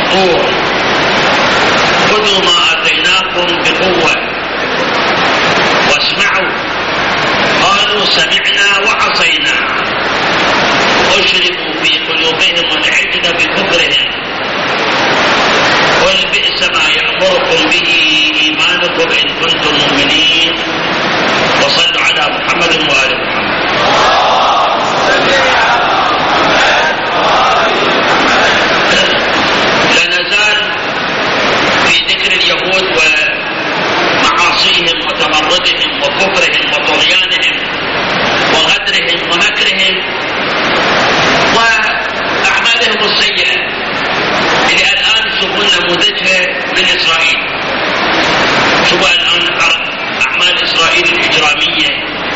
الطور خذوا ما آتيناكم بقوة واسمعوا. قالوا سمعنا وعصينا. أشربوا في قلوبهم العجل بكفرهم. قل بئس ما يأمركم به إيمانكم إن كنتم مؤمنين. وصلوا على محمد وآل محمد. لا نزال في ذكر اليهود ومعاصيهم وتمردهم وكفرهم وطغيانهم وغدرهم ومكرهم وأعمالهم السيئة اللي الآن تشوفون نموذجها من إسرائيل. شوفوا الآن أعمال إسرائيل الإجرامية.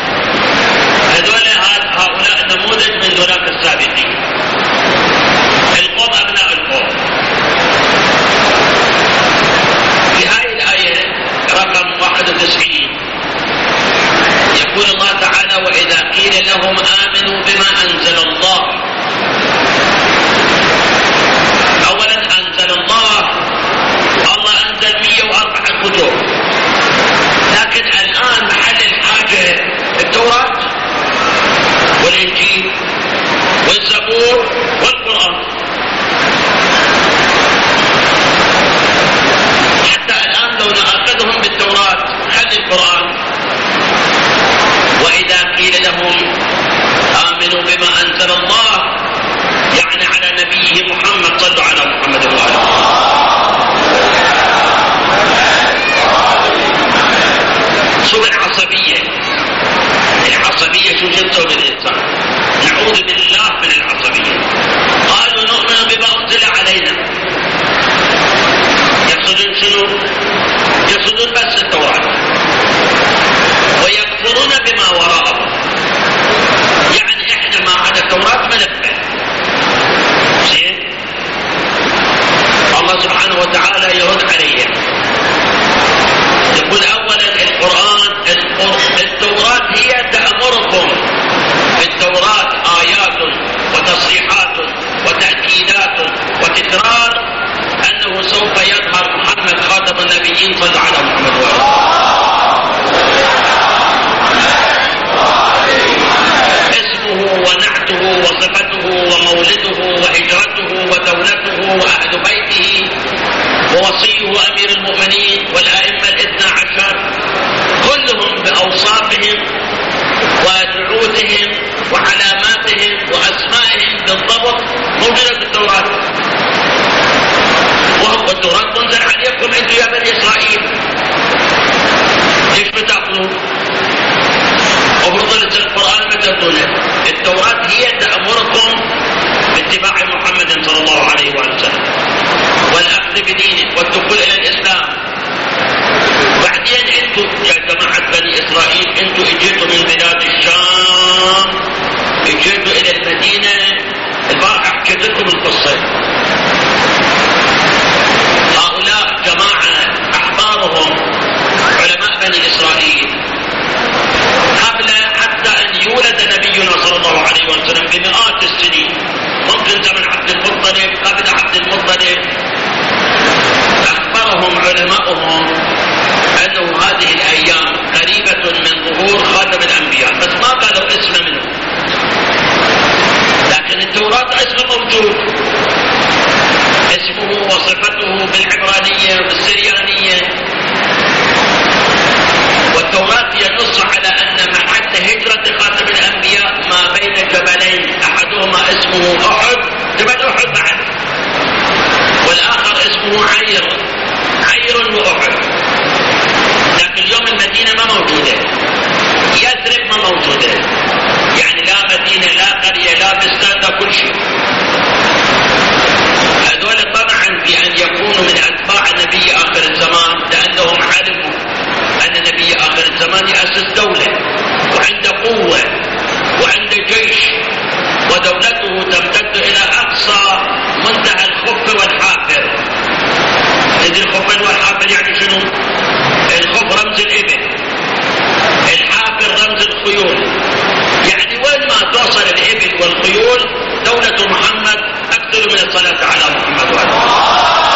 هؤلاء نموذج من ذولاك السابقين. القوم أبناء القوم. في هذه الآية رقم 91 يقول الله تعالى: وإذا قيل لهم آمنوا بما أنزل الله. أولا أنزل الله أنزل 104 كتب، لكن الآن محل الحاجة التوراة والإنجيل والزبور والقرآن. حتى الآن لو نأخذهم بالتوراة خلي القرآن. وإذا قيل لهم آمنوا بما أنزل الله يعني على نبيه محمد. صلوا على محمد وآله. شو العصبية؟ العصبية شو جنسه بالإنسان؟ نعوذ بالله من العصبية. قالوا نؤمن بما أنزل علينا. يقصدون شنو؟ يقصدون بس التوراة. ويكفرون بما وراءه، يعني احنا ما عدا التوراة ما نقبل. زين؟ الله سبحانه وتعالى يرد عليهم يقول: أولا القرآن التوراة هي تأمركم. في التوراة آيات وتصريحات وتأكيدات وتكرار أنه سوف يظهر محمد خاتم النبيين. صلى على محمد وآله. اسمه ونعته وصفته ومولده وهجرته ودولته وأهل بيته ووصيه وأمير المؤمنين والأئمة 12 كلهم بأوصافهم ودعوتهم وعلاماتهم وأسمائهم بالضبط موجودة في التوراة. والتوراة تنزل عليكم أنتم يا بني إسرائيل. ليش بتأخذون؟ وبرضه القرآن ما تأخذونه. التوراة هي تأمركم باتباع محمد صلى الله عليه وسلم والأخذ بدينه والدخول إلى الإسلام. بعدين أنتم يا جماعة بني إسرائيل أنتم اجيتوا من بلاد الشام، اجيتوا إلى المدينة. البارح حكيت لكم القصة. هؤلاء جماعة أحبارهم علماء بني إسرائيل قبل حتى أن يولد نبينا صلى الله عليه وسلم بمئات السنين، ممكن زمن عبد المطلب قبل عبد المطلب. أخبرهم علماؤهم أنه هذه الأيام قريبة من ظهور خاتم الأنبياء، بس ما قالوا اسم منه. لكن التوراة اسمه موجود، اسمه وصفته بالعبرانية وبالسريانية. والتوراة ينص على أن محل هجرة خاتم الأنبياء ما بين جبلين، أحدهما اسمه أحد، جبل أحد بعد، والآخر اسمه عير وأحد. لكن اليوم المدينة ما موجودة، يثرب ما موجودة، يعني لا مدينة لا قرية لا بستان لا كل شيء. هذول طبعا في أن يكونوا من أتباع نبي آخر الزمان، لأنهم علموا أن نبي آخر الزمان يأسس دولة وعنده قوة وعنده جيش، ودولته تمتد إلى أقصى منتهى الخف والحافر. تدري الخف والحافر يعني شنو؟ الخف رمز الإبل، الحافر رمز الخيول. يعني وين ما توصل الإبل والخيول دولة محمد أكثر من الصلاة على محمد وآله.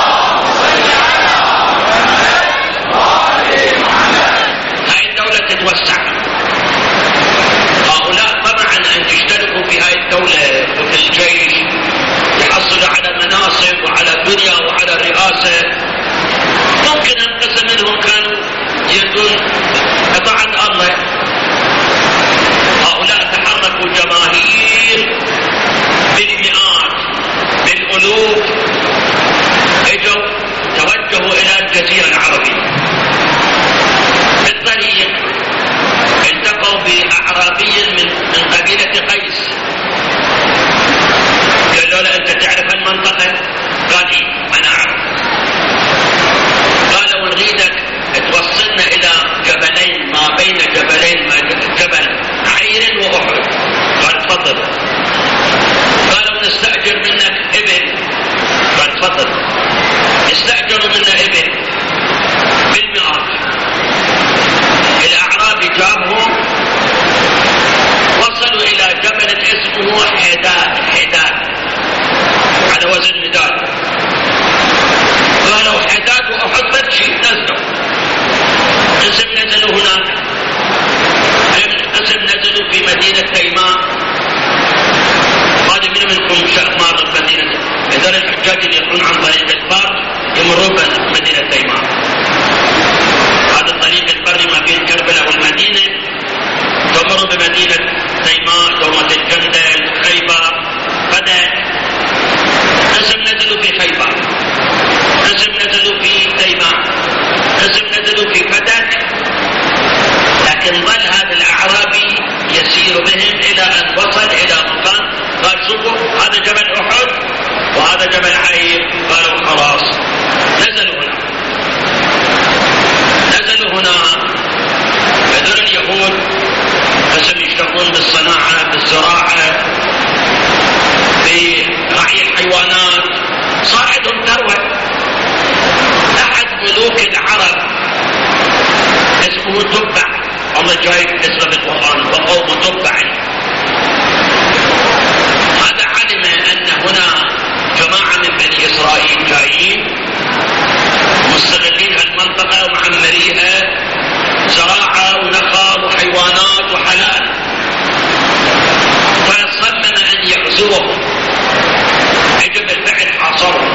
لكن ظل هذا الأعرابي يسير بهم إلى أن وصل إلى مكان قال شوفوا هذا جبل أحد وهذا جبل عين. قالوا خلاص. نزلوا هنا هذول اليهود قسم يشتغلون بالصناعة بالزراعة برعي الحيوانات، صار عندهم ثروة. أحد ملوك العرب اسمه تبع، الله جايب اسمه بالقرآن وقوم تبع. هذا علم أن هنا جماعة من بني إسرائيل جايين مستغلين هالمنطقة ومعمريها زراعة ونخل وحيوانات وحلال، فصمم أن يغزوهم. اجى بالفعل حاصرهم.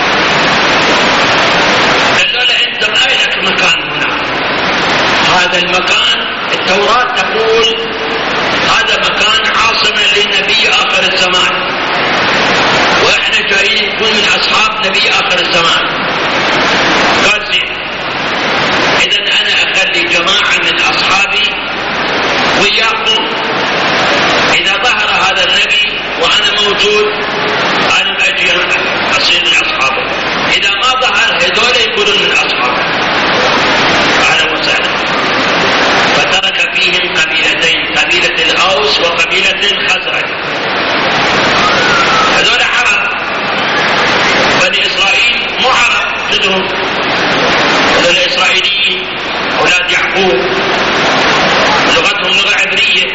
قالوا له أنت ما لك مكان هنا، هذا المكان التوراة تقول هذا مكان عاصمة لنبي آخر الزمان، وإحنا جايين نكون من أصحاب نبي آخر الزمان. قال زين، إذن أنا أخلي جماعة من أصحابي وياكم، إذا ظهر هذا النبي وأنا موجود أنا أجي أصير من أصحابه، إذا ما ظهر هذول يكونون من أصحابه. أهلا وسهلا. فترك فيهم قبيلتين، قبيلة الأوس وقبيلة الخزرج. هذول عرب، بني إسرائيل مو عرب جدهم، هذول الإسرائيليين أولاد يعقوب، لغتهم لغة عبرية.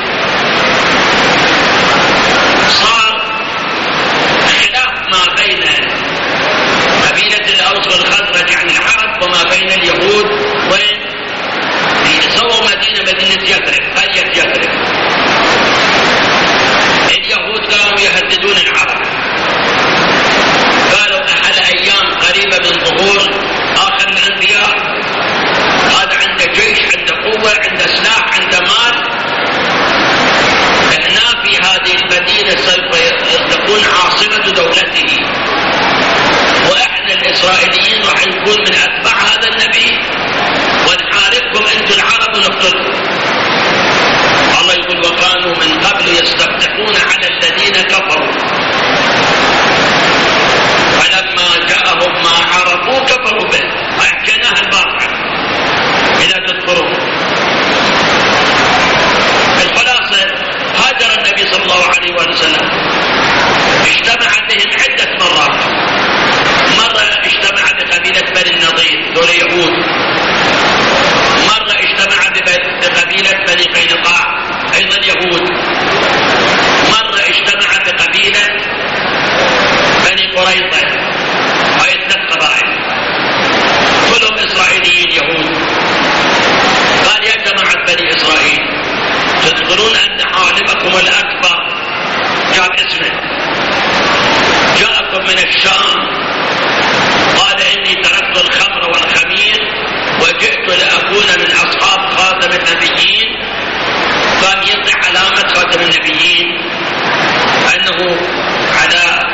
صار خلاف ما بين قبيلة الأوس والخزرج يعني العرب وما بين اليهود، وين سووا مدينة يثرب، قرية يثرب. اليهود كانوا يهددون العرب، قالوا أحد أيام قريبة من ظهور آخر الأنبياء، هذا عنده جيش، عنده قوة، عنده سلاح، عنده مال، هنا في هذه المدينة سوف تكون عاصمة دولته، وإحنا الإسرائيليين راح نكون من أتباع هذا النبي ونحاربكم أنتم العرب ونقتلكم. الله يقول وكانوا من قبل يستفتحون على الذين كفروا فلما جاءهم ما عرفوا كفروا به. أحكيناها البارحة إذا تذكرون. الخلاصة هاجر النبي صلى الله عليه وسلم، اجتمع بهم عدة مرات. مرة اجتمع بقبيلة بني النضير دول يهود، مرة اجتمع بقبيلة بني قينقاع أيضا يهود، مرة اجتمع بقبيلة بني قريظة، هاي الثلاث قبائل كلهم إسرائيليين يهود. قال يا جماعة بني إسرائيل، تذكرون أن عالمكم الأكبر جاب اسمه جاءكم من الشام، قال إني تركت الخمر والخمير وجئت لأكون من أصحاب خاتم النبيين. قام يضع علامة خاتم النبيين أنه على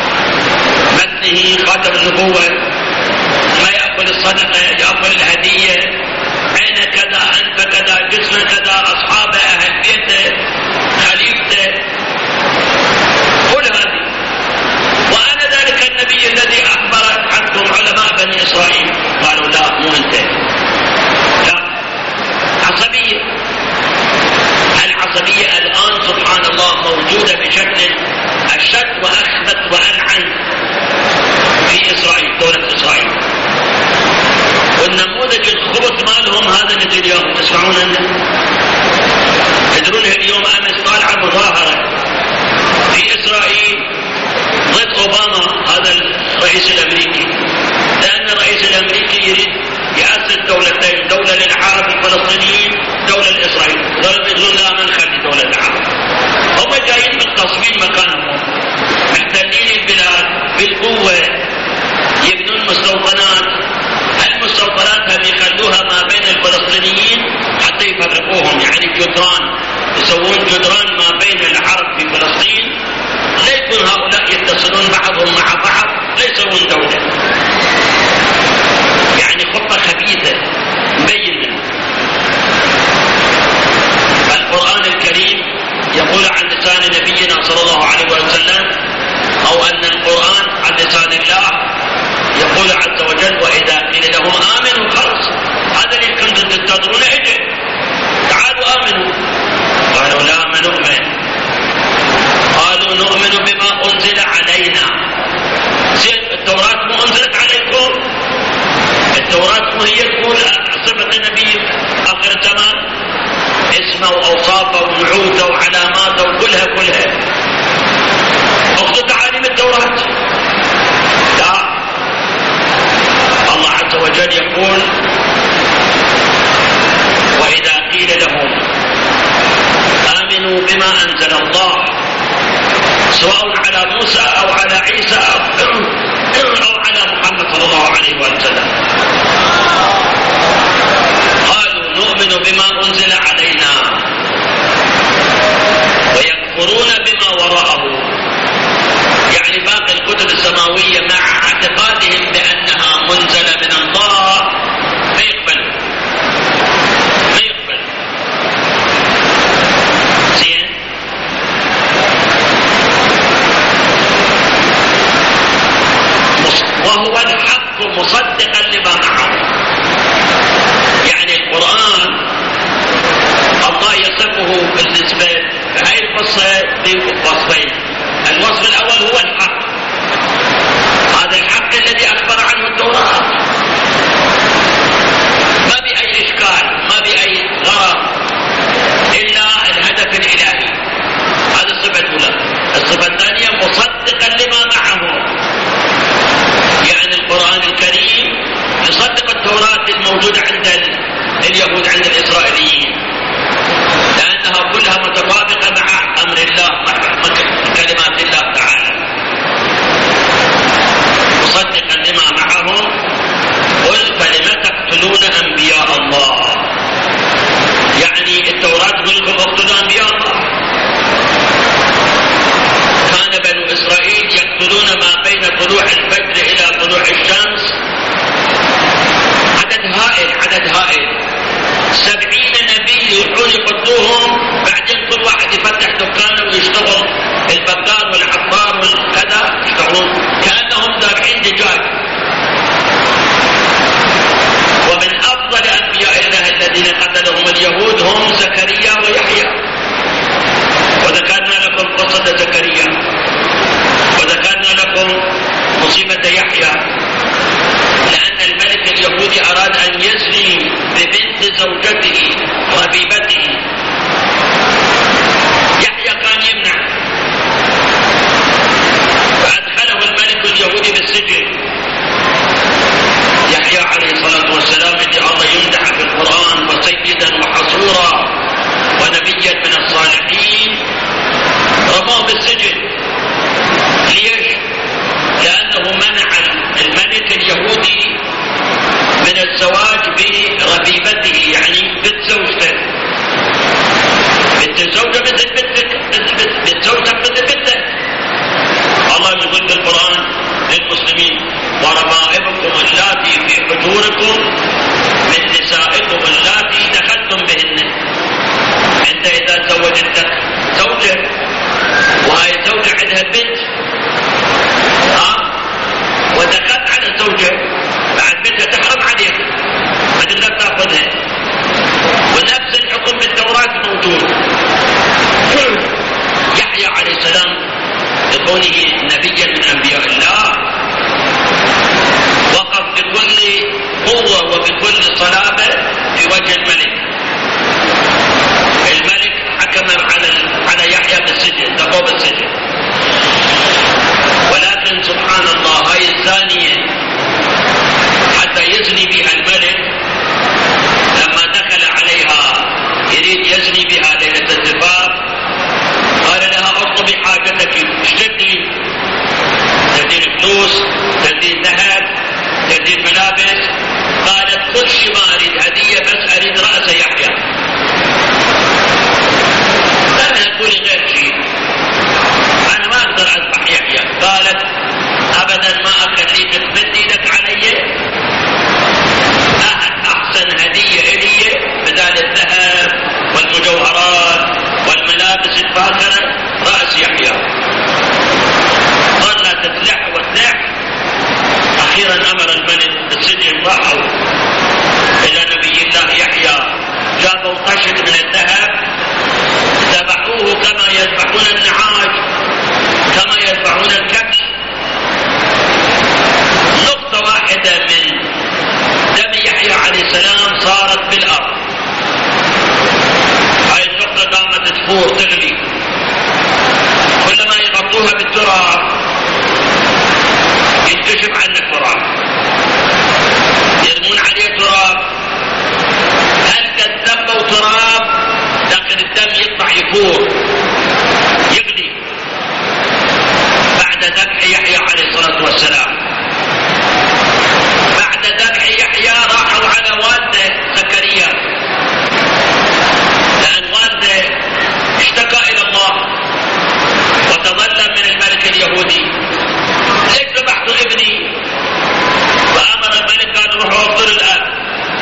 متنه خاتم النبوة، ما يأكل الصدقة، يأكل الهدية، عين كذا، أنت كذا، جسم كذا، أصحابه، أهل بيته، خليفته، كل هذه. وأنا ذلك النبي الذي أخبر عنكم علماء بني إسرائيل. قالوا لا مو أنت، لا. عصبية. العصبية الآن سبحان الله موجودة بشكل أشد وأخبث وألعن في إسرائيل، دولة إسرائيل. والنموذج الخبث مالهم هذا نتنياهو، تسمعون عنه؟ تدرون اليوم أمس طالعة مظاهرة في إسرائيل ضد أوباما هذا الرئيس الأمريكي، لأن الرئيس الأمريكي يريد يأسس دولتين، دولة للعرب الفلسطينيين، دولة لإسرائيل. يقولون لا ما نخلي دولة العرب. هم جايين متصمين مكانهم، محتلين البلاد بالقوة، يبنون مستوطنات. المستوطنات هم يخلوها ما بين الفلسطينيين حتى يفرقوهم، يعني جدران، يسوون جدران ما بين العرب في فلسطين، لا يكون هؤلاء يتصلون بعضهم مع بعض، لا يسوون دولة. يعني خطة خبيثة مبينة. اسمه وأوصافه ونعوته وعلاماته وكلها أخذوا تعاليم التوراة. لا، الله عز وجل يقول: وإذا قيل لهم آمنوا بما أنزل الله سواء على موسى أو على عيسى أو على محمد صلى الله عليه وسلم قالوا نؤمن بما أنزل علينا ويكفرون بما وراءه، يعني باقي الكتب السماوية مع اعتقادهم بأنها منزلة من الله ما يقبل زين. وهو الحق مصدقا لما معه، يعني القرآن الله يصفه بالنسبة هاي القصة بوصفين. الوصف الأول هو الحق، هذا الحق الذي أخبر عنه التوراة، ما بأي إشكال ما بأي غرض إلا الهدف الإلهي. هذه الصفة الأولى. الصفة الثانية مصدقا لما معه، يعني القرآن الكريم يصدق التوراة الموجودة عند اليهود عند الإسرائيليين، لأنها كلها متطابقة مع أمر الله مع كلمات الله تعالى. مصدقا لما معهم قل فلم تقتلون أنبياء الله، يعني التوراة تقول لكم اقتلوا أنبياء الله. كان بنو إسرائيل يقتلون ما بين طلوع الفجر إلى طلوع الشمس، عدد هائل 70 نبي يروحون يقتلوهم، بعدين كل واحد يفتح دكانه ويشتغل، البقال والعطار والكذا يشتغلون كأنهم ذابحين دجاج. ومن أفضل أنبياء الله الذين قتلهم اليهود هم زكريا ويحيى، وذكرنا لكم قصة زكريا وذكرنا لكم مصيبة يحيى، لأن الملك اليهودي أراد أن يزني ببنت زوجته ربيبته. يحيى كان يمنع، فأدخله الملك اليهودي بالسجن. يحيى عليه الصلاة والسلام اللي الله يمدح في القرآن وسيدا وحصورا ونبيا من الصالحين، رماه بالسجن. ليش؟ لأنه منع الملك اليهودي من الزواج بربيبته، يعني بنت زوجته. بنت الزوجة مثل بنت زوجتك مثل بنتك. الله يقول في القرآن للمسلمين: وربائبكم اللاتي في حجوركم من نسائكم اللاتي دخلتم بهن. انت اذا زوجتك زوجة وهي زوجة عندها بنت ودخلت على الزوجة، بعد بنتها تحرم عليك ما تقدر تاخذها، ونفس الحكم بالتوراة موجود. يحيى عليه السلام لكونه نبيا من انبياء الله وقف بكل قوة وبكل صلابة في وجه الملك. الملك حكم على تفور تغلي، كلما يغطوها بالتراب ينكشف عنه التراب، يرمون عليه تراب، هلك الدم وتراب، لكن الدم يطلع يفور يغلي. بعد ذبح يحيى عليه الصلاة والسلام، بعد ذبح يحيى راحوا على والده زكريا، لأن والده اشتكى إلى الله وتظلم من الملك اليهودي: ليش ذبحتوا ابني؟ فأمر الملك قال: روحوا افطر الآن.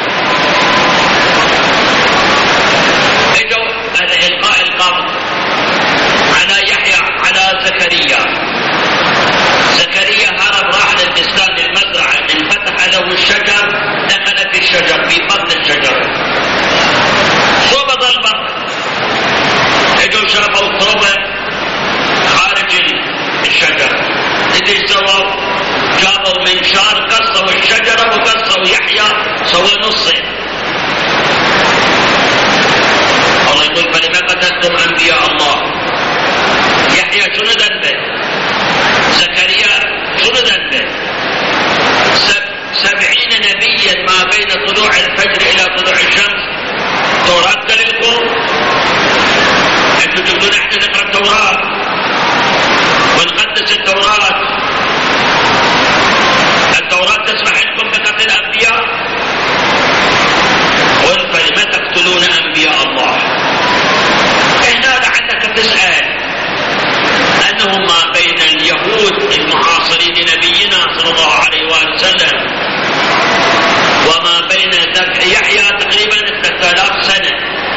اجوا إلقاء القبض على يحيى على زكريا. زكريا هرب، راح للبستان للمزرعة، انفتح له الشجر، دخل في الشجر، في بطن الشجر، صوب البطن. اجوا شافوا تربة خارج الشجر، ايش سووا؟ جابوا منشار قصوا الشجرة وقصوا يحيى، سووا نصين. الله يقول: فلما قتلتم أنبياء الله. يحيى شنو ذنبه؟ زكريا شنو ذنبه؟ 70 نبيا ما بين طلوع الفجر إلى طلوع الشمس. توراة لكم؟ انتم تقولون احنا نقرأ التوراة ونقدس التوراة. التوراة تسمح لكم بقتل الأنبياء؟ قل: فلم تقتلون أنبياء الله. هنا لعلك تسأل أنه ما بين اليهود المعاصرين لنبينا صلى الله عليه وآله وسلم وما بين ذبح يحيى تقريبا 3000 سنة.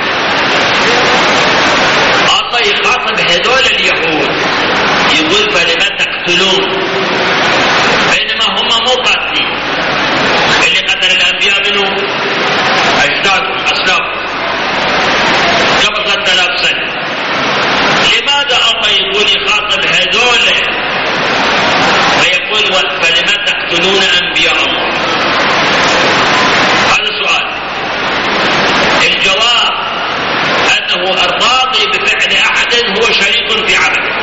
الله يخاطب هذول اليهود يقول: فلما تقتلون، بينما هم مو قاتلين. اللي قتل الأنبياء منهم أجدادهم أسلافهم قبل 3000 سنة. لماذا الله يقول يخاطب هذول فيقول: فلما تقتلون أنبياء الله؟ هذا سؤال. الجواب أنه الراضي بفعل أحد هو شريك في عمله.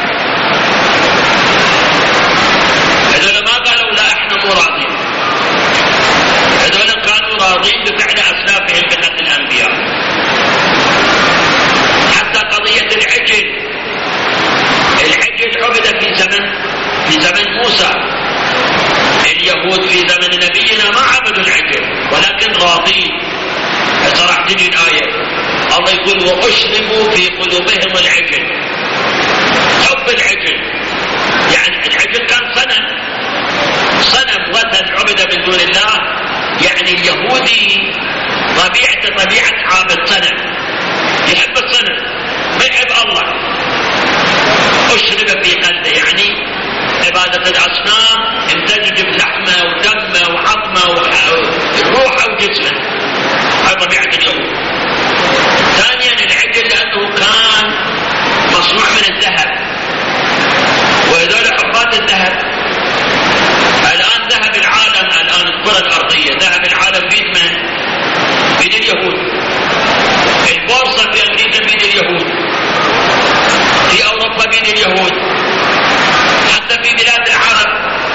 هذول ما قالوا لا احنا مو راضين، هذول كانوا راضين بفعل أسلافهم بقتل الأنبياء. حتى قضية العجل عبد في زمن موسى. اليهود في زمن نبينا ما عبدوا العجل ولكن راضين. صراحة تجي الآية الله يقول: وأشربوا في قلوبهم العجل، حب العجل. يعني العجل كان صنم وثن عبد من دون الله. يعني اليهودي طبيعة عابد صنم، يحب الصنم ما يحب الله. أشرب في قلبه يعني عبادة الأصنام امتزج بلحمه ودمه وعظمه وروحه وجسمه. هذه طبيعة اليهود. ثانيا العجل لأنه كان مصنوع من الذهب، وهذول حبات الذهب. الآن ذهب العالم، الآن الكرة الأرضية ذهب العالم بيد من؟ بيد اليهود. البورصة في أمريكا بيد اليهود، في أوروبا بيد اليهود، حتى في بلاد العرب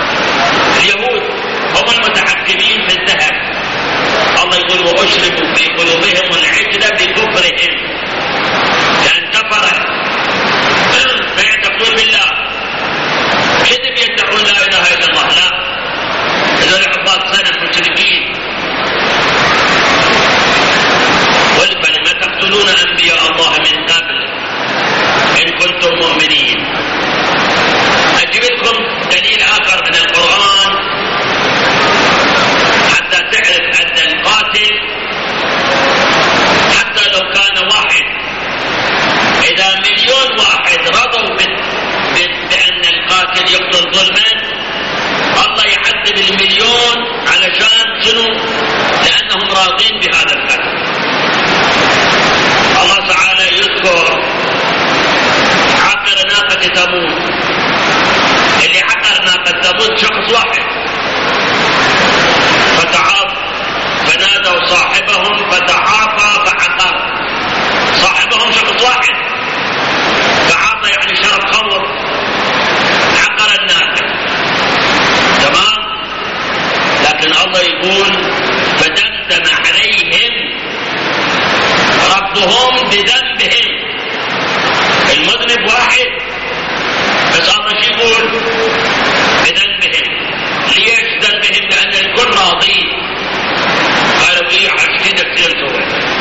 كلهم بذنبهم. المذنب واحد بس الله شو يقول؟ بذنبهم. ليش ذنبهم؟ لأن الكل راضين. قالوا إيه عشان كثير سوى.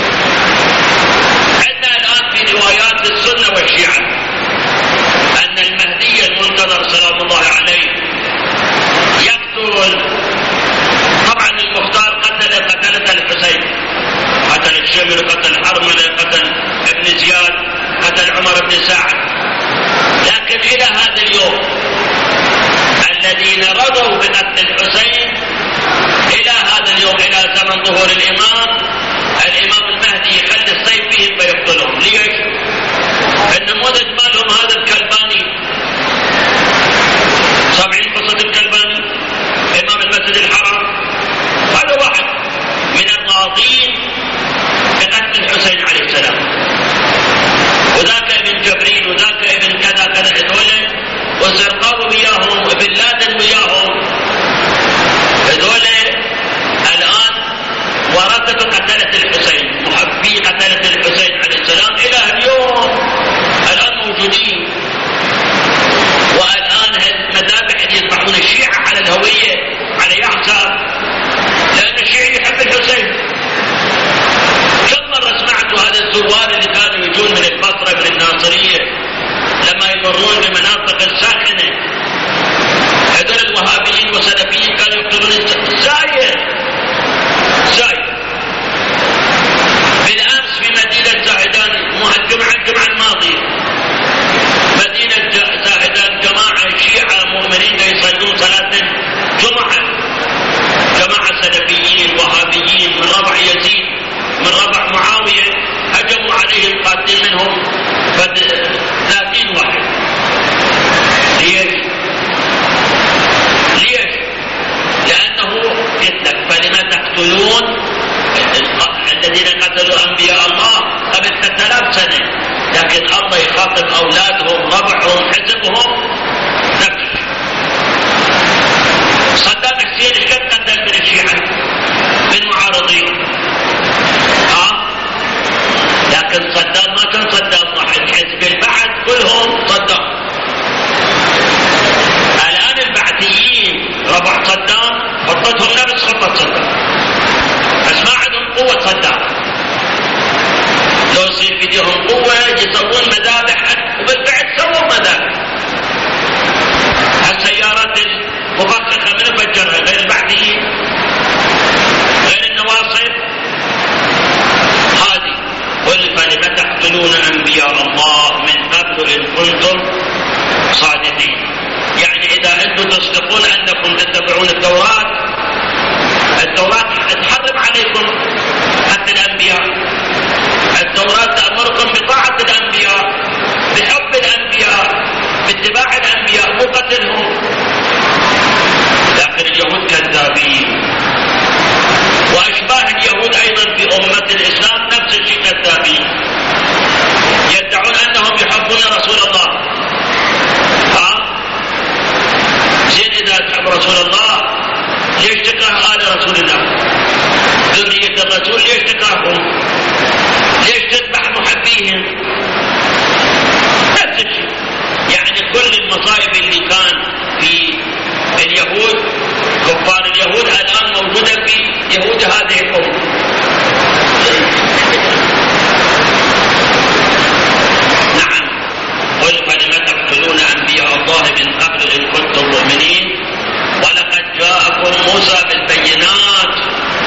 عندنا الآن في روايات السنة والشيعة أن المهدي المنتظر سلام الله عليه يقتل. طبعا المختار قتل الحسين، قتل الشمر، قتل حرملة، قتل ابن زياد، قتل عمر بن سعد. لكن إلى هذا اليوم الذين رضوا بقتل الحسين إلى هذا اليوم، إلى زمن ظهور الإمام المهدي يخلي السيف فيهم فيقتلهم. ليش؟ النموذج مالهم هذا الكلباني. سامعين قصة الكلباني إمام المسجد الحرام؟ هذا واحد من الراضين بقتل الحسين عليه السلام، وذاك ابن جبريل وذاك ابن كذا كذا، هذول والزرقاوي وياهم وابن لادن وياهم، هذول الآن ورثة قتلة الحسين، محبي قتلة الحسين عليه السلام إلى اليوم الآن موجودين. والآن المذابح اللي يطبعون الشيعة على الهوية على يحسب، لأن الشيعي يحب الحسين. كم مرة سمعتوا هذا الزوار اللي كانوا يجون من البصرة من الناصرية لما يمرون بمناطق الساخنة، هذول الوهابيين والسلفيين كانوا يقتلون الزايد. بالأمس في مدينة زاهدان، الجمعة الماضية، مدينة زاهدان، جماعة شيعة مؤمنين يصلون صلاة جماعة سلفيين وهابيين من ربع يزيد من ربع معاوية هجموا عليهم قاتلين منهم 30 واحد. ليش؟ لأنه قتلك. فلما تقتلون الذين قتلوا أنبياء الله قبل 3000 سنة، لكن الله يخاطب أولادهم ربعهم حزبهم نفسه. صدام حسين ايش قد قتل من الشيعة من معارضين؟ لكن صدام ما كان صدام واحد، حزب البعث كلهم صدام. الآن البعثيين ربع صدام خطتهم نفس خطة صدام، بس ما عندهم قوة صدام. لو يصير فيديهم قوة يسوون مذابح، وبالفعل سووا مذابح. السيارات المفخخة من فجرها غير البعثيين، غير النواصب هذه. قل فلم تقتلون أنبياء الله من قبل إن كنتم صادقين. يعني إذا أنتم تصدقون أنكم تتبعون التوراة تحرم عليكم قتل الأنبياء. التوراة تأمركم بطاعة الأنبياء، بحب الأنبياء، باتباع الأنبياء، مو قتلهم. لكن اليهود كذابين، وأشباه اليهود أيضا في أمة الإسلام نفس الشيء كذابين، يدعون أنهم يحبون رسول الله. زين إذا تحب رسول الله ليش تكره آل رسول الله؟ ذرية الرسول ليش تكرههم؟ ليش تذبح محبيهم؟ نفس الشيء. يعني كل المصائب اللي كان في اليهود كفار اليهود الآن موجودة في يهود هذه الأمة. نعم. قل فلم تقتلون أنبياء الله من قبل إن كنتم مؤمنين ولقد جاءكم موسى بالبينات.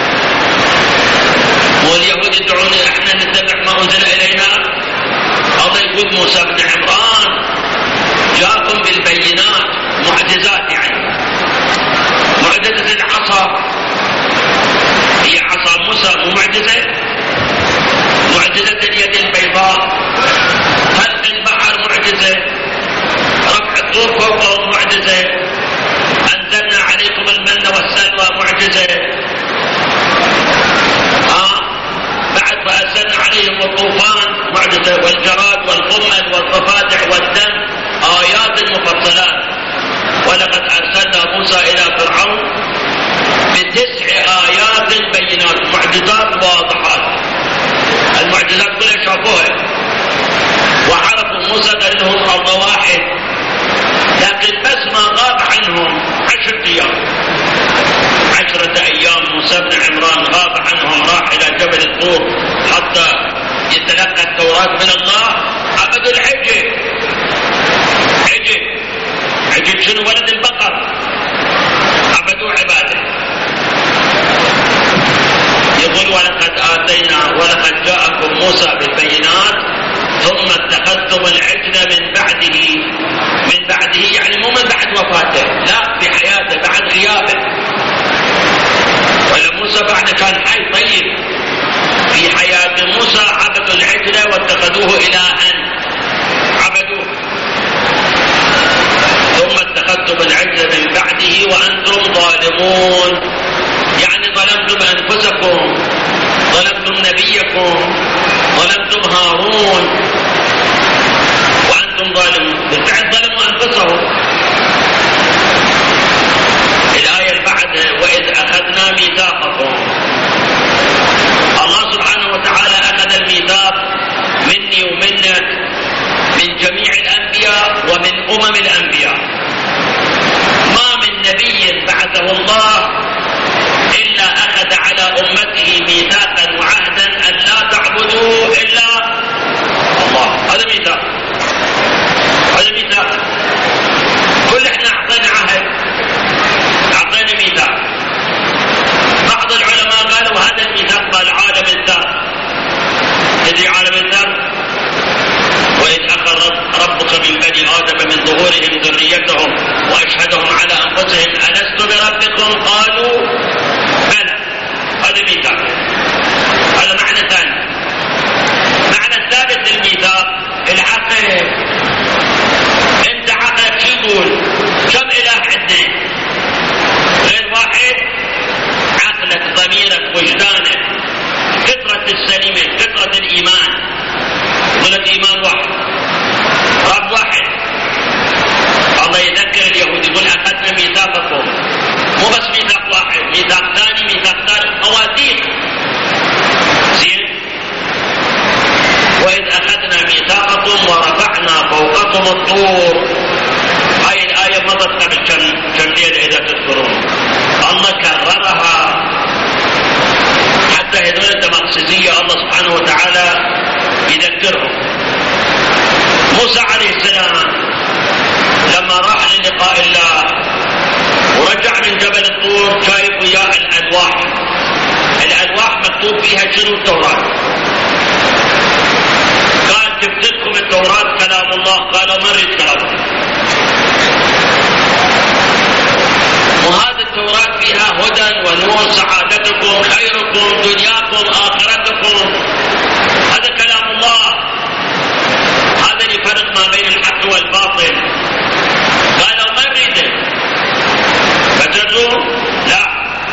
واليهود يدعون احنا نتبع ما انزل الينا. الله يقول موسى بن عمران جاءكم بالبينات، معجزات. يعني معجزة العصا هي عصا موسى، مو معجزة. معجزة اليد البيضاء، خلق البحر معجزة، رفع الطور فوقهم معجزة، أنزلنا عليكم المن والسلوى معجزة. بعد فأرسلنا عليهم الطوفان معجزة، والجراد والقمل والضفادع والدم، آيات مفصلات. ولقد أرسلنا موسى إلى فرعون ب9 آيات بينات، معجزات واضحات. المعجزات كلها التوراة من الله عبدوا العجل. عجل شنو؟ ولد البقر، عبدوا عباده. يقول ولقد جاءكم موسى بالبينات ثم اتخذتم العجل من بعده يعني مو من بعد وفاته، لا، في حياته بعد غيابه. ولا موسى بعد كان حي. طيب في حياة موسى عبدوا العجل واتخذوه إلها، عبدوه. ثم اتخذتم العجل من بعده وأنتم ظالمون، يعني ظلمتم أنفسكم، ظلمتم نبيكم، ظلمتم هارون، وأنتم ظالمون. بالفعل ظلموا أنفسهم. الآية اللي بعد وإذ أخذنا ميثاقكم، الله سبحانه وتعالى أخذ الميثاق مني ومنك، من جميع الأنبياء ومن الأنبياء. ما من نبي بعثه الله إلا أخذ على أمته ميثاقا وعهدا أن لا تعبدوا إلا الله. هذا ميثاق، هذا ميثاق. كل احنا أعطينا عهد، أعطينا ميثاق. بعض العلماء قالوا هذا الميثاق قال عالم الذات. تدري عالم الذات؟ وإذ أخذ ربك من بني آدم من ظهورهم ذريتهم وأشهدهم على أنفسهم ألست بربكم قالوا بلى. هذا ميثاق، هذا معنى ثاني. معنى الثالث للميثاق العقل. انت عقلك شو يقول؟ كم إله عندنا؟ غير واحد. عقلك، ضميرك، وجدانك، فطرة السليمة، فطرة الإيمان. قلت إيمان واحد، رب واحد. الله يذكر اليهود يقول أخذنا ميثاقكم، مو بس ميثاق واحد، ميثاق ثاني، ميثاق ثالث، مواثيق. زين. وإذ أخذنا ميثاقكم ورفعنا فوقكم الطور. هاي الآية مضت قبل كم ليلة إذا تذكرون. الله كررها حتى هذول الدمقسيسية الله سبحانه وتعالى يذكرهم. موسى عليه السلام لما راح للقاء الله ورجع من جبل الطور جايب وياه الألواح. الألواح مكتوب فيها شنو؟ التوراة. قال جبت لكم التوراة كلام الله. قالوا ما نريد كلام الله. وهذه التوراة فيها هدى ونور، سعادتكم، خيركم، دنياكم، آخرتكم. هذا كلام الله. هذا اللي فرق ما بين الحق والباطل. قالوا ما نريده. فتدروا؟ لا.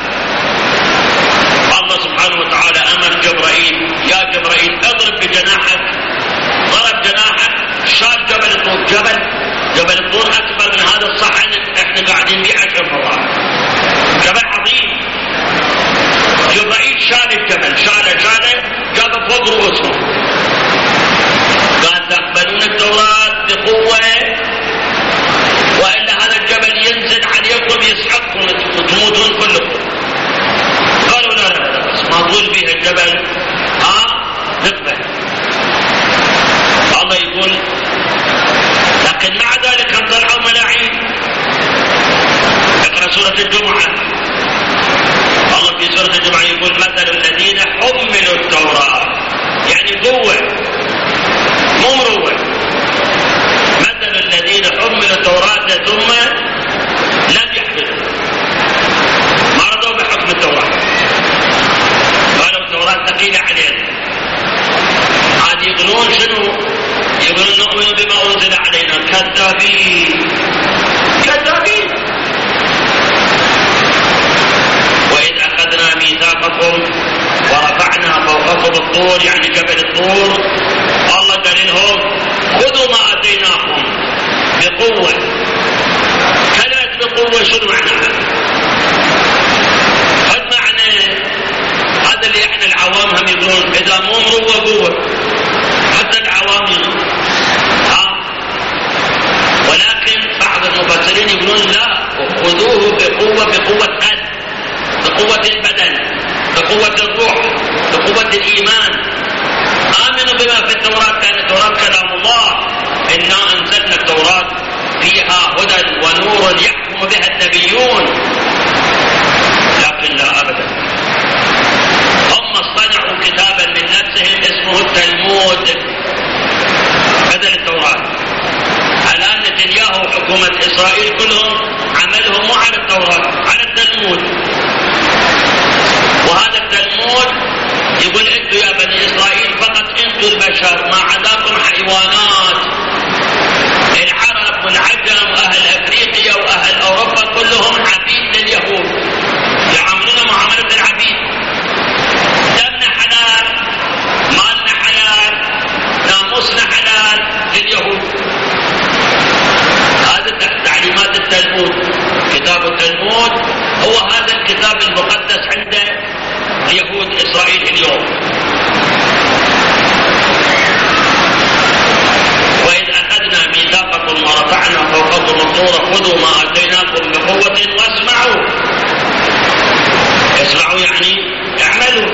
الله سبحانه وتعالى أمر جبرائيل، يا جبرائيل اضرب بجناحك. ضرب جناحك، شال جبل الطور. جبل الطور أكبر من هذا الصحن احنا قاعدين فيه 10 مرات. جبل عظيم. جبرائيل شال الجبل، شاله جاب فوق رؤوسهم. قال تقبلون التوراة بقوة وإلا هذا الجبل ينزل عليكم يسحقكم وتموتون كلكم. قالوا لا بس ما طول فيها الجبل نقبل. الله يقول لكن مع ذلك هم طلعوا ملاعين. اقرأ سورة الجمعة. الله في سورة الجمعة يقول مثل الذين حملوا التوراة، يعني قوة مو مروة. مثل الذين حملوا التوراة ثم لم يحملوا، ما رضوا بحكم التوراة. قالوا التوراة ثقيلة علينا. عاد يقولون شنو؟ يقولون نؤمن بما أنزل علينا. كذابين. وإذ أخذنا ميثاقكم ورفعنا فوقكم الطور، يعني جبل الطور. الله قال لهم خذوا ما أتيناكم بقوة. كلمة بقوة شنو معناها؟ هذا معنى هذا اللي احنا العوام هم يقولون إذا مو مروة قوة. حتى العوام ولكن بعض المفسرين يقولون لا، خذوه بقوة قلب، بقوة البدن، بقوة الروح، بقوة الإيمان. آمنوا بما في التوراة دستور يحكم بها النبيون، لكن لا أبدا. هم اصطنعوا كتابا من نفسهم اسمه التلمود بدل التوراة. الآن نتنياهو وحكومة إسرائيل كلهم عملهم مو على التوراة، على التلمود. وهذا التلمود يقول انتوا يا بني إسرائيل فقط انتوا البشر، ما عداكم حيوانات. العرب والعجم وأهل أفريقيا وأهل أوروبا كلهم عبيد لليهود، يعاملون معاملة العبيد. دمنا حلال، مالنا حلال، ناموسنا حلال لليهود. هذا تعليمات التلمود. كتاب التلمود هو هذا الكتاب المقدس عند يهود إسرائيل اليوم. وإذ أخذنا ميثاقكم ورفعنا فوقكم الطور خذوا ما آتيناكم بقوة واسمعوا. اسمعوا يعني اعملوا.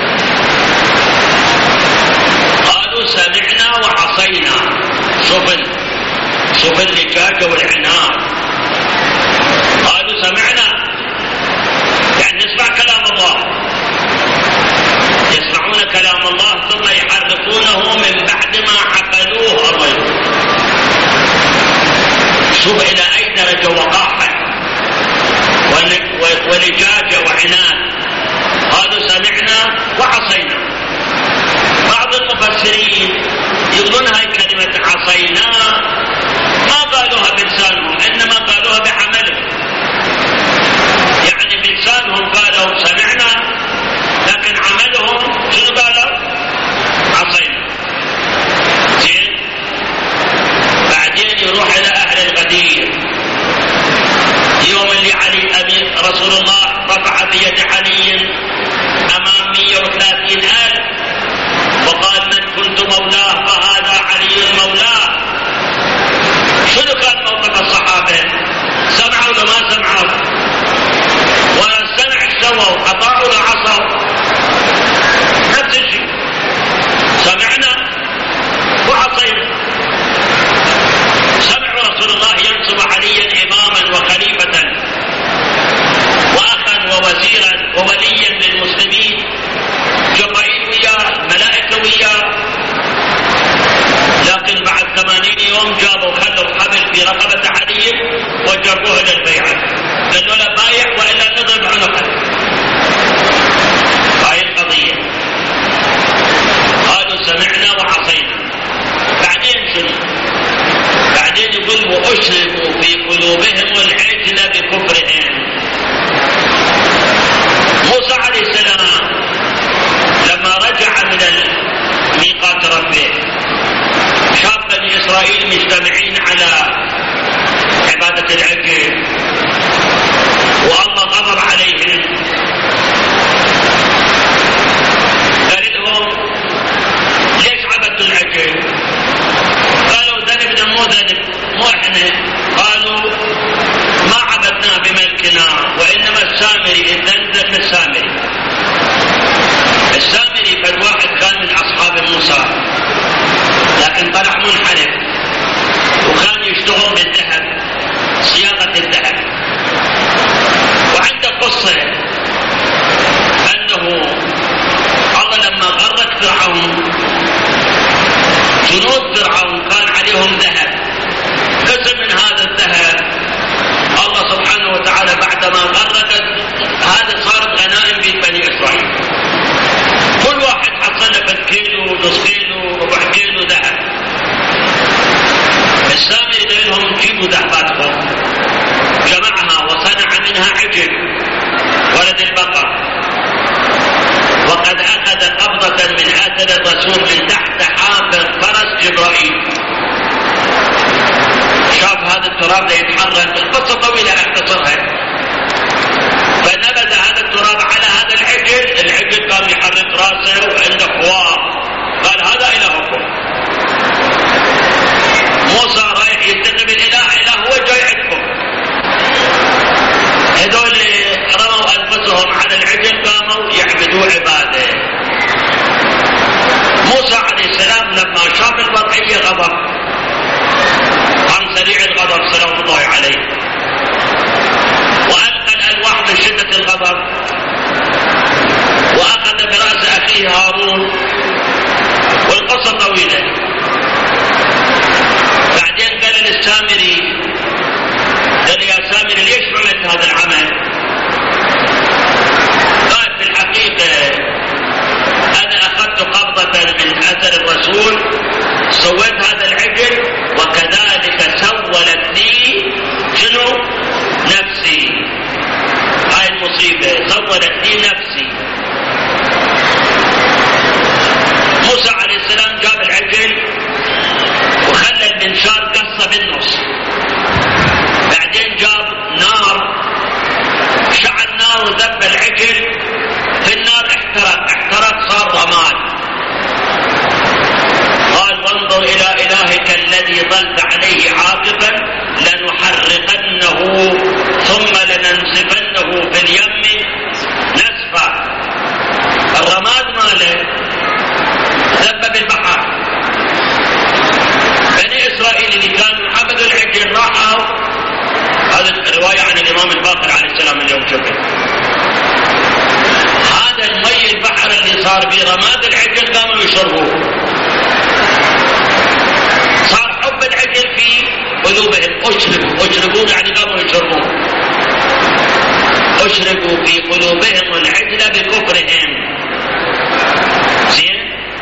قالوا سمعنا وعصينا. شوف اللجاجة والعناد. قالوا سمعنا يعني نسمع كلام الله، يسمعون كلام الله ثم يحرفونه من بعد ما عقلوه. الرجل شوف إلى أي درجة وقاحة ولجاجة وعناد. قالوا سمعنا وعصينا. بعض المفسرين يقولون هاي كلمة عصينا ما قالوها بلسانهم، إنما قالوها بعملهم. يعني بلسانهم قالوا سمعنا، لكن عملهم شنو قالوا؟ عصينا. زين. بعدين يروح إلى أهل الغدير. يوم اللي علي أمين رسول الله رفع بيد علي أمام 130,000 وقال من كنت مولاه فهذا علي مولاه. شنو كان موقف الصحابة؟ سمعوا ولا ما سمعوا؟ وسمع سووا، أطاعوا ولا عصوا؟ نفس الشيء. سمعنا وعصينا. سمعوا رسول الله ينصب عليا إماما وخليفة وأخا ووزيرا ووليا للمسلمين، جبريل وياه، ملائكة وياه. لكن بعد 80 يوم جابوا خلوا حبل في رقبة علي وجروه إلى البيعة. قالوا لا بايع وإلا نضرب عنقه. هاي القضية. قالوا سمعنا وعصينا. بعدين شنو؟ بعدين يقول وأشربوا في قلوبهم العجل بكفرهم. موسى عليه السلام لما رجع من ميقات ربه شاف بني إسرائيل مجتمعين على عبادة العجل، والله غضب عليهم. قال لهم ليش عبدتوا العجل؟ قالوا ذنبنا مو ذنب، مو احنا. قالوا ما عبدناه بملكنا وإنما السامري الذنب السامري. السامري فد واحد كان من أصحاب موسى لكن طلع منحرف وكان يشتغل بالذهب، صياغة الذهب. وعنده قصة أنه الله لما غرق فرعون جنود فرعون كان عليهم ذهب، قسم من هذا الذهب الله سبحانه وتعالى بعدما غرقت هذا صارت غنائم بين بني إسرائيل. كل واحد حصل له كيلو ونص كيلو وربع كيلو ذهب. السامري قال لهم جيبوا ذهباتكم. جمعها وصنع منها عجل ولد البقر، وقد أخذ قبضة من آثر الرسول من تحت حافر فرس جبرائيل. شاف هذا التراب لا يتحرك. القصة طويلة اختصرها. فنبذ هذا التراب على هذا العجل. العجل كان يحرك راسه وعنده خوار. قال هذا إلهكم. موسى رايح يستقبل إله هو جاي عندكم. هذول اللي رموا أنفسهم على العجل قاموا يعبدوا عباده. موسى عليه السلام لما شاف الوضعية غضب، كان سريع الغضب سلام الله عليه. بنفسي نفسي. موسى عليه السلام جاب العجل وخلى المنشار قصه بالنص، بعدين جاب نار، شعل نار وذب العجل في النار، احترق صار رماد. قال وانظر إلى إلهك الذي ظلت عليه عاكفا لنحرقنه ثم لننسفنه في اليم نسفا. الرماد ماله ذب بالبحر. بني إسرائيل اللي كانوا عبدوا العجل راحوا، هذه رواية عن الإمام الباقر عليه السلام اليوم شوفوا، هذا المي البحر اللي صار به رماد العجل قاموا يشربوه، صار حب العجل في قلوبهم. أشربوا يعني قاموا يشربوه. أشربوا في قلوبهم العجل بكفرهم. زين؟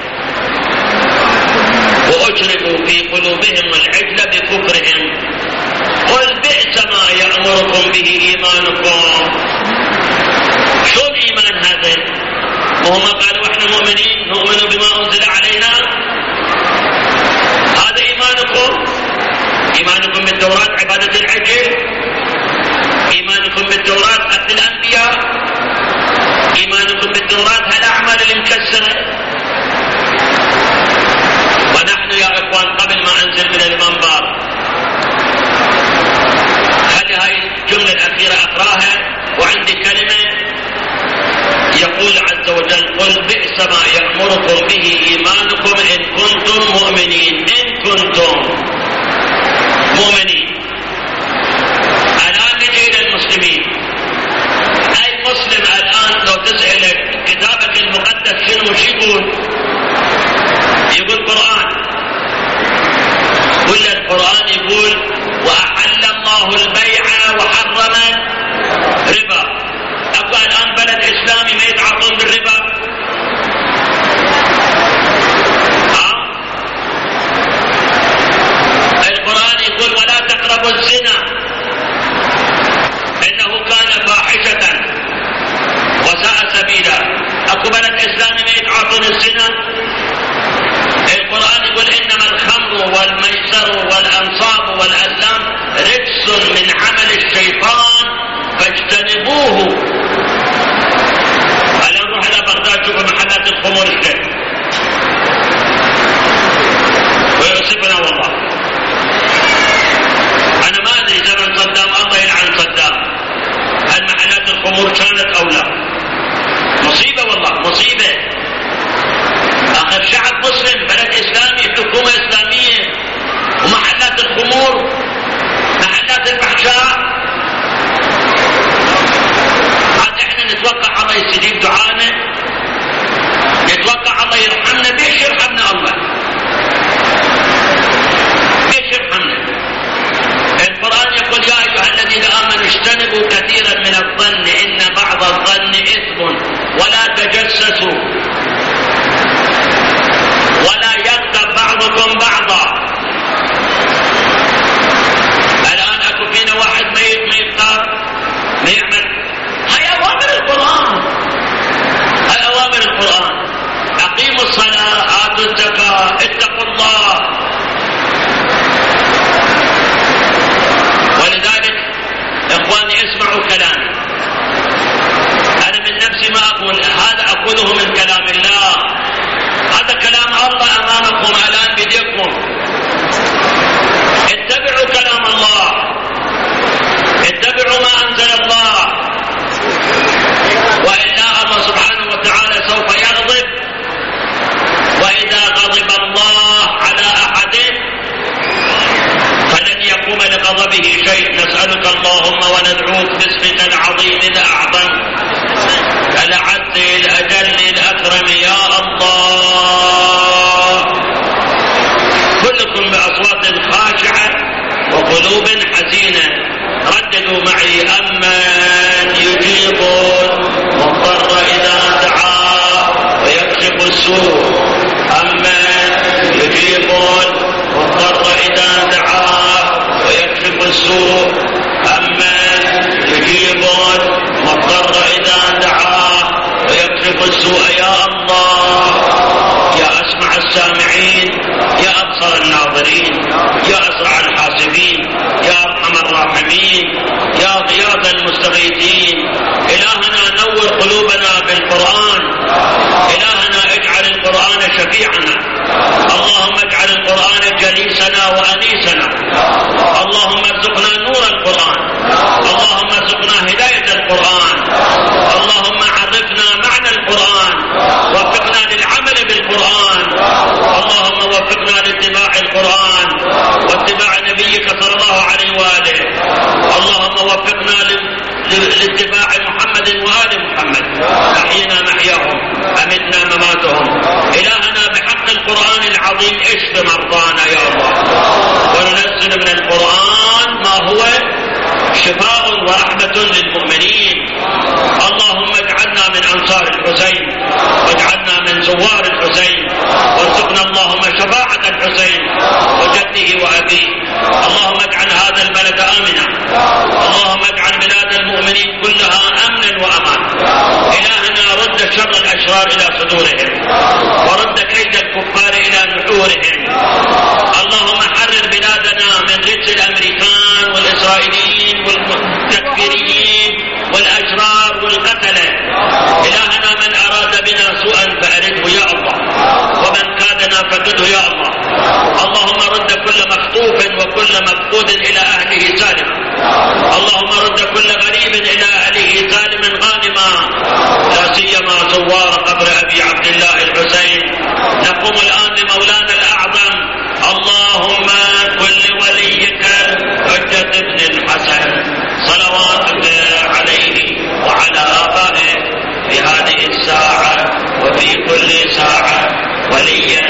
وأشربوا في قلوبهم العجل بكفرهم. قل بئس ما يأمركم به إيمانكم. شو الإيمان هذا؟ وهم قالوا احنا مؤمنين نؤمن بما أنزل علينا، هذا إيمانكم؟ إيمانكم بالتوراة عبادة العجل؟ إيمانكم بالتوراة قتل الأنبياء؟ إيمانكم بالتوراة هالأعمال المكسرة؟ ونحن يا إخوان قبل ما أنزل من المنبر خلي هاي الجملة الأخيرة أقراها، وعندي كلمة يقول عز وجل قل بئس ما يأمركم به إيمانكم إن كنتم مؤمنين. إن كنتم مؤمنين. الآن نجي إلى المسلمين. أي مسلم الآن لو تسأل كتابك المقدس شنو يقول؟ يقول قرآن، كل القرآن يقول وأحل الله البيع وحرم ربا. أبقى الآن بلد إسلامي ما يتعاطون بالربا؟ القرآن يقول ولا تقربوا الزنا إنه كان فاحشة وساء سبيلا. أكو بلد إسلامي ما يتعاطون الزنا؟ القرآن يقول إنما الخمر والميسر والأنصاب والأزلام رجس من عمل الشيطان فاجتنبوه. هلا نروح إلى بغداد شوفوا محلات الخمور الشيء ويوصفنا والله. أنا ما أدري زمن صدام الله يلعن صدام هل محلات الخمور كانت أو لا. مصيبة والله مصيبة. آخر شعب مسلم بلد إسلامي حكومة إسلامية ومحلات الخمور محلات الفحشاء. عاد احنا نتوقع الله يستجيب دعانا، نتوقع الله يرحمنا. بيش يرحمنا الله؟ بيش يرحمنا؟ القرآن يقول يا أيها الذين آمنوا اجتنبوا كثيرا من الظن إن بعض الظن إثم ولا تجسسوا ولا يغتب بعضكم بعضا. الآن أكو فينا واحد ما يختار ما يعمل. هاي أوامر القرآن، هاي أوامر القرآن. أقيموا الصلاة، آتوا الزكاة، اتقوا الله. ولذلك إخواني اسمعوا كلامي، أنا من نفسي ما أقول هذا، أقوله من كلام الله. هذا كلام الله أمامكم الآن بيديكم. اتبعوا كلام الله، اتبعوا ما أنزل الله، وإلا الله سبحانه وتعالى سوف يغضب. وإذا غضب الله على أحد فلن يقوم لغضبه شيء. نسألك اللهم وندعوك باسمك العظيم الأعظم الأعز الأجل الأكرم يا الله. كلكم بأصوات خاشعة وقلوب حزينة رددوا معي أمن يجيب مضطر إذا دعاه ويكشف السوء. أمن يجيب مضطر إذا دعاه ويكشف السوء. أمن يجيب مضطر إذا دعاه الناظرين، يا أسرع الحاسبين، يا أرحم الراحمين، يا غياث المستغيثين. إلهنا نور قلوبنا بالقرآن، إلهنا اجعل القرآن شفيعنا، اللهم اجعل القرآن جليسنا وأنيسنا، اللهم ارزقنا نور القرآن، اللهم ارزقنا هداية القرآن، اللهم عرفنا معنى القرآن، وفقنا للعمل بالقرآن، اللهم وفقنا لاتباع القرآن واتباع نبيك صلى الله عليه وآله، اللهم وفقنا لاتباع محمد وآل محمد، أحينا محياهم أمتنا مماتهم. إلهنا بحق القرآن العظيم اشف مرضانا يا الله، وننزل من القرآن ما هو شفاء ورحمة للمؤمنين. اللهم اجعلنا من أنصار الحسين، واجعلنا من زوار الحسين، وارزقنا اللهم شفاعة الحسين وجده وأبيه. اللهم اجعل هذا البلد آمنا، اللهم اجعل بلاد المؤمنين كلها أمنا وأمان. إلهنا رد شر الأشرار إلى صدورهم، ورد كيد الكفار إلى نحورهم. اللهم حرر بلادنا من رجس الأمريكان والإسرائيليين والتكفيريين والأشرار والقتلة. إلهنا من أراد بنا سوءا فأرده يا الله، ومن كادنا فقده يا الله. اللهم رد كل مخطوف وكل مفقود إلى أهله سالما، اللهم رد كل غريب إلى أهله سالما غانما، لا سيما زوار قبر أبي عبد الله الحسين. نقوم الآن لمولانا الأعظم، اللهم كل وليك حجة ابن الحسن صلواتك عليه وعلى آبائه في هذه الساعة وفي كل ساعة وليا